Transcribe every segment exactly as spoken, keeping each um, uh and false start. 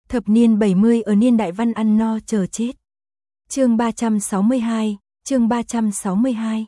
Thập niên bảy mươi ở niên đại văn ăn no chờ chết. Chương ba trăm sáu mươi hai, chương ba trăm sáu mươi hai.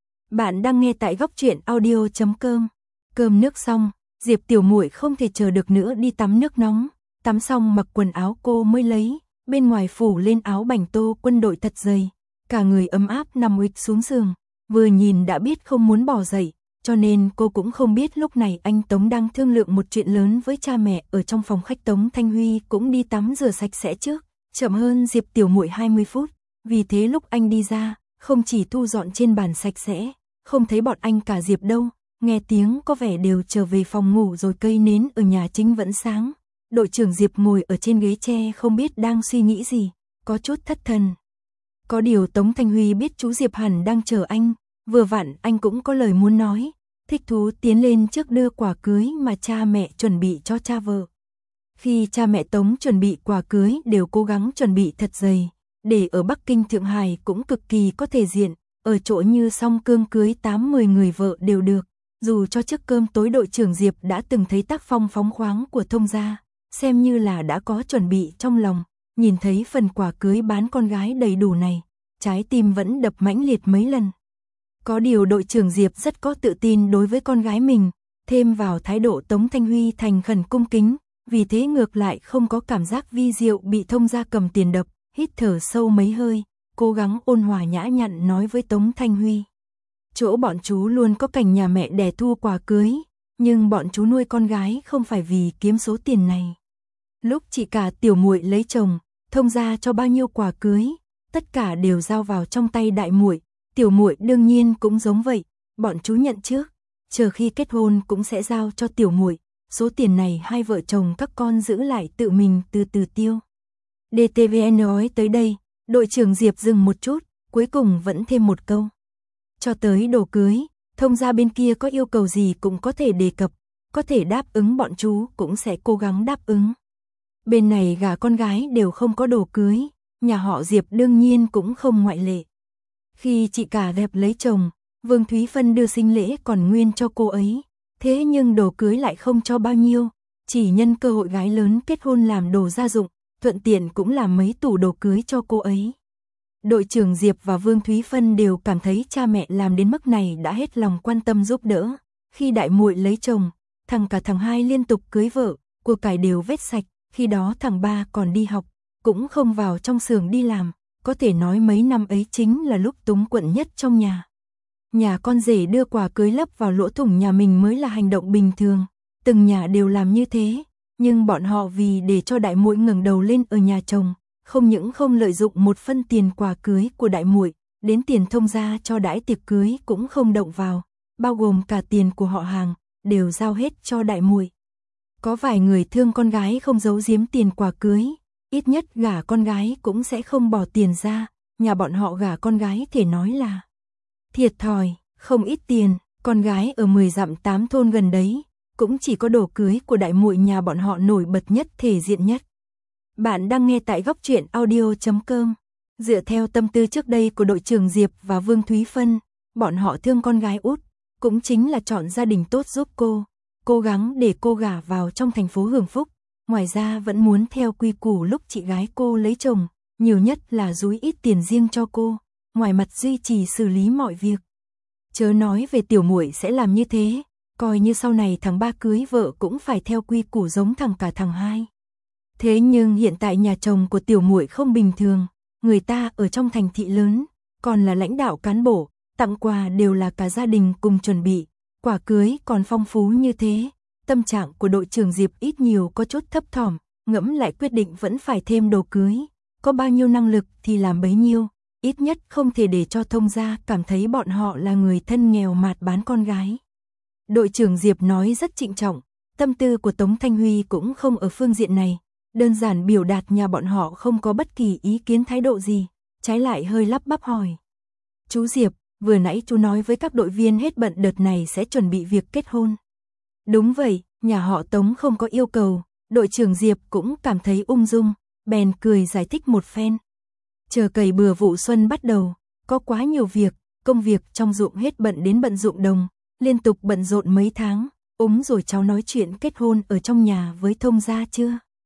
Bạn đang nghe tại góc truyện audio chấm com. Cơm nước xong, Diệp tiểu muội không thể chờ được nữa đi tắm nước nóng, tắm xong mặc quần áo cô mới lấy, bên ngoài phủ lên áo bành tô quân đội thật dày, cả người ấm áp nằm uịch xuống giường, vừa nhìn đã biết không muốn bỏ dậy, cho nên cô cũng không biết lúc này anh Tống đang thương lượng một chuyện lớn với cha mẹ ở trong phòng khách. Tống Thanh Huy cũng đi tắm rửa sạch sẽ trước, chậm hơn Diệp tiểu muội hai mươi phút, vì thế lúc anh đi ra, không chỉ thu dọn trên bàn sạch sẽ, không thấy bọn anh cả Diệp đâu, nghe tiếng có vẻ đều trở về phòng ngủ rồi, cây nến ở nhà chính vẫn sáng. Đội trưởng Diệp ngồi ở trên ghế tre không biết đang suy nghĩ gì, có chút thất thần. Có điều Tống Thanh Huy biết chú Diệp hẳn đang chờ anh, vừa vặn anh cũng có lời muốn nói, thích thú tiến lên trước đưa quà cưới mà cha mẹ chuẩn bị cho cha vợ. Khi cha mẹ Tống chuẩn bị quà cưới đều cố gắng chuẩn bị thật dày, để ở Bắc Kinh Thượng Hải cũng cực kỳ có thể diện, ở chỗ như song cương cưới tám mười người vợ đều được. Dù cho trước cơm tối đội trưởng Diệp đã từng thấy tác phong phóng khoáng của thông gia, xem như là đã có chuẩn bị trong lòng, nhìn thấy phần quà cưới bán con gái đầy đủ này, trái tim vẫn đập mãnh liệt mấy lần. Có điều đội trưởng Diệp rất có tự tin đối với con gái mình, thêm vào thái độ Tống Thanh Huy thành khẩn cung kính, vì thế ngược lại không có cảm giác vi diệu bị thông gia cầm tiền đập, hít thở sâu mấy hơi, cố gắng ôn hòa nhã nhặn nói với Tống Thanh Huy. Chỗ bọn chú luôn có cảnh nhà mẹ đẻ thu quà cưới, nhưng bọn chú nuôi con gái không phải vì kiếm số tiền này. Lúc chị cả tiểu muội lấy chồng, thông gia cho bao nhiêu quà cưới, tất cả đều giao vào trong tay đại muội, tiểu muội đương nhiên cũng giống vậy, bọn chú nhận trước, chờ khi kết hôn cũng sẽ giao cho tiểu muội, số tiền này hai vợ chồng các con giữ lại tự mình từ từ tiêu. đê tê vê en nói tới đây, đội trưởng Diệp dừng một chút, cuối cùng vẫn thêm một câu. Cho tới đồ cưới, thông gia bên kia có yêu cầu gì cũng có thể đề cập, có thể đáp ứng bọn chú cũng sẽ cố gắng đáp ứng. Bên này gả con gái đều không có đồ cưới, nhà họ Diệp đương nhiên cũng không ngoại lệ. Khi chị cả đẹp lấy chồng, Vương Thúy Phân đưa sinh lễ còn nguyên cho cô ấy, thế nhưng đồ cưới lại không cho bao nhiêu, chỉ nhân cơ hội gái lớn kết hôn làm đồ gia dụng, thuận tiện cũng làm mấy tủ đồ cưới cho cô ấy. Đội trưởng Diệp và Vương Thúy Phân đều cảm thấy cha mẹ làm đến mức này đã hết lòng quan tâm giúp đỡ. Khi đại muội lấy chồng, thằng cả thằng hai liên tục cưới vợ, của cải đều vét sạch, khi đó thằng ba còn đi học, cũng không vào trong xưởng đi làm, có thể nói mấy năm ấy chính là lúc túng quẫn nhất trong nhà. Nhà con rể đưa quà cưới lấp vào lỗ thủng nhà mình mới là hành động bình thường, từng nhà đều làm như thế, nhưng bọn họ vì để cho đại muội ngẩng đầu lên ở nhà chồng, không những không lợi dụng một phân tiền quà cưới của đại muội, đến tiền thông gia cho đãi tiệc cưới cũng không động vào, bao gồm cả tiền của họ hàng, đều giao hết cho đại muội. Có vài người thương con gái không giấu giếm tiền quà cưới, ít nhất gả con gái cũng sẽ không bỏ tiền ra, nhà bọn họ gả con gái thể nói là thiệt thòi, không ít tiền, con gái ở mười dặm tám thôn gần đấy, cũng chỉ có đồ cưới của đại muội nhà bọn họ nổi bật nhất, thể diện nhất. Bạn đang nghe tại góc truyện audio chấm com. Dựa theo tâm tư trước đây của đội trưởng Diệp và Vương Thúy Phân, bọn họ thương con gái út, cũng chính là chọn gia đình tốt giúp cô, cố gắng để cô gả vào trong thành phố hưởng phúc. Ngoài ra vẫn muốn theo quy củ lúc chị gái cô lấy chồng, nhiều nhất là dúi ít tiền riêng cho cô, ngoài mặt duy trì xử lý mọi việc. Chớ nói về tiểu muội sẽ làm như thế, coi như sau này thằng ba cưới vợ cũng phải theo quy củ giống thằng cả thằng hai. Thế nhưng hiện tại nhà chồng của tiểu muội không bình thường, người ta ở trong thành thị lớn, còn là lãnh đạo cán bộ, tặng quà đều là cả gia đình cùng chuẩn bị, quà cưới còn phong phú như thế. Tâm trạng của đội trưởng Diệp ít nhiều có chút thấp thỏm, ngẫm lại quyết định vẫn phải thêm đồ cưới, có bao nhiêu năng lực thì làm bấy nhiêu, ít nhất không thể để cho thông gia cảm thấy bọn họ là người thân nghèo mạt bán con gái. Đội trưởng Diệp nói rất trịnh trọng, tâm tư của Tống Thanh Huy cũng không ở phương diện này, đơn giản biểu đạt nhà bọn họ không có bất kỳ ý kiến thái độ gì, trái lại hơi lắp bắp hỏi. Chú Diệp, vừa nãy chú nói với các đội viên hết bận đợt này sẽ chuẩn bị việc kết hôn. Đúng vậy, nhà họ Tống không có yêu cầu, đội trưởng Diệp cũng cảm thấy ung dung, bèn cười giải thích một phen. Chờ cày bừa vụ xuân bắt đầu, có quá nhiều việc, công việc trong ruộng hết bận đến bận ruộng đồng, liên tục bận rộn mấy tháng, úng rồi cháu nói chuyện kết hôn ở trong nhà với thông gia chưa?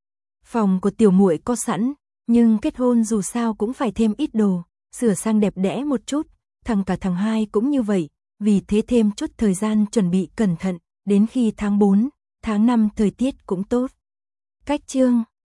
Phòng của tiểu muội có sẵn, nhưng kết hôn dù sao cũng phải thêm ít đồ, sửa sang đẹp đẽ một chút, thằng cả thằng hai cũng như vậy, vì thế thêm chút thời gian chuẩn bị cẩn thận, đến khi tháng bốn, tháng năm thời tiết cũng tốt. Cách chương